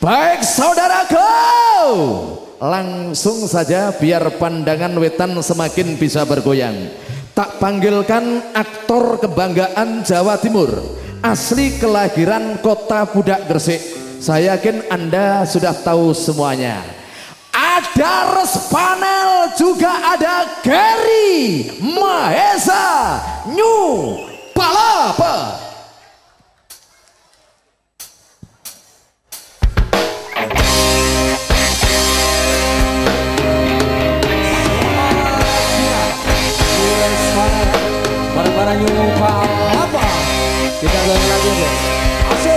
Baik saudaraku, langsung saja biar pandangan wetan semakin bisa bergoyang. Tak panggilkan aktor kebanggaan Jawa Timur, asli kelahiran kota Pudak Gresik. Saya yakin Anda sudah tahu semuanya. Ada Respanel, juga ada Gary Mahesa New Palapa. Para New Palapa, kita ulang lagi deh. Asik.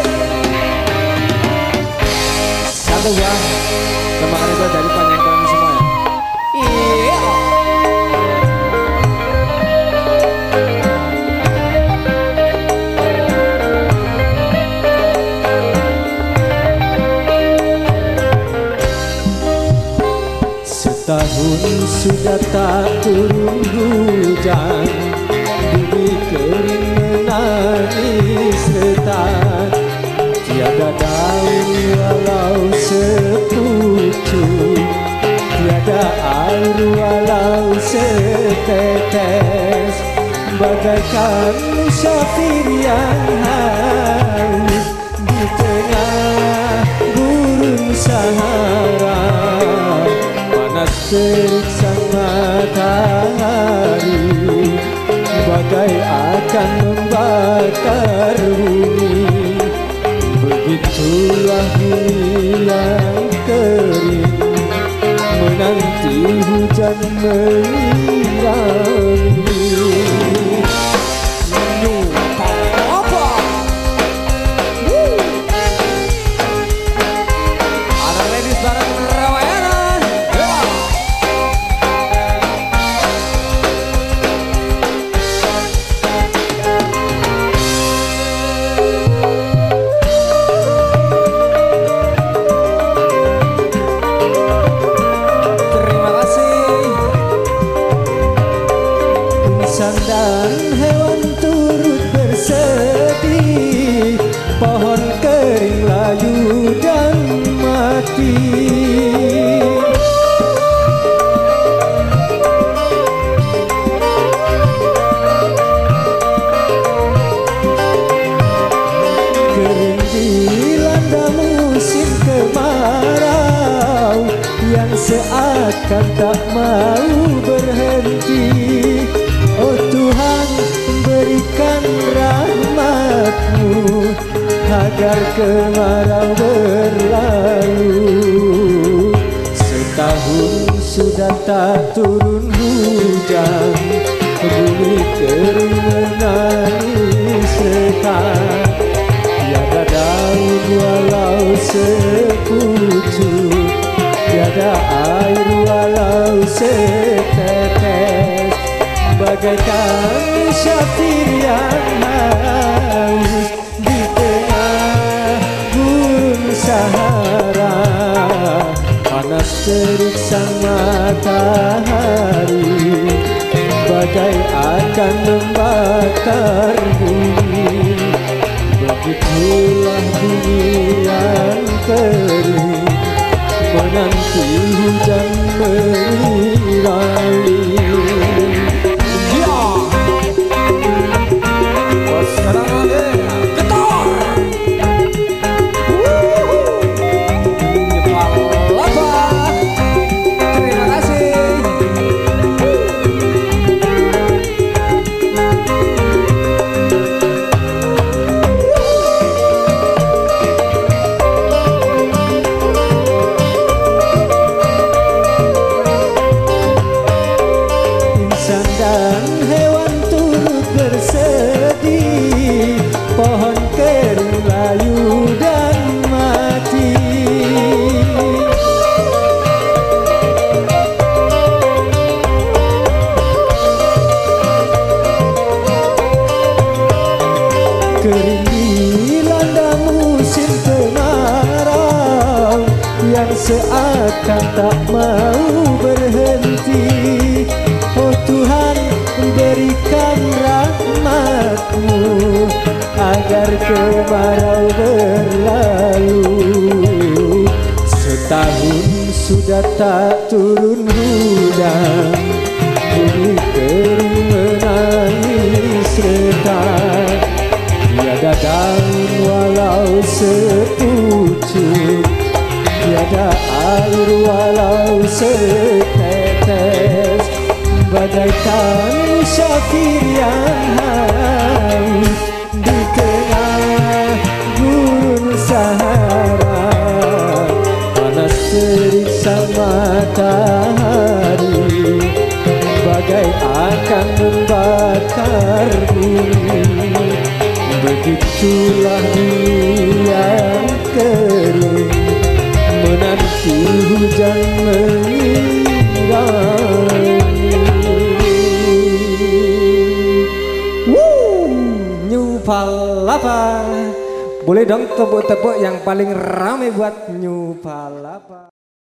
Satu bang, kemarin itu dari panjang kalian semua ya. Iya. Setahun sudah tak turun hujan, bumi kering menangis retak, tiada daun walau sepucuk, tiada air walau setetes, bagaikan musafir yang haus di tengah gurun Sahara. Panas terik sang matahari, bagai akan membakar bumi. Begitulah bumi yang kering, menanti hujan menyirangi. Ada ladies bareng Ramayana. Dan hewan turut bersedih, pohon kering layu dan mati. Kering dilanda musim kemarau yang seakan tak mau berhenti. Oh Tuhan, berikan rahmat-Mu agar kemarau berlalu. Setahun sudah tak turun hujan, bumi kering menangis retak, tiada daun walau sepucuk, tiada air walau setetes, bagaikan musafir yang haus di tengah gurun Sahara. Panas terik sang matahari, bagai akan membakar bumi. Begitulah bumi yang kering, menanti hujan menyirangi. Dan hewan turut bersedih, pohon kering layu dan mati. Kering dilanda musim kemarau yang seakan tak mau berhenti. Oh Tuhan, berikan rahmat-Mu agar kemarau berlalu. sudah tak turun hujan, bumi kering menangis retak. Tiada daun walau sepucuk, tiada air walau setetes. Bagaikan musafir yang haus di tengah gurun Sahara, panas teriksa matahari, bagai akan membakar bumi. Begitulah dunia yang kering, menanti hujan meninggalkan. New Palapa. Boleh dong tepuk-tepuk yang paling rame buat New Palapa.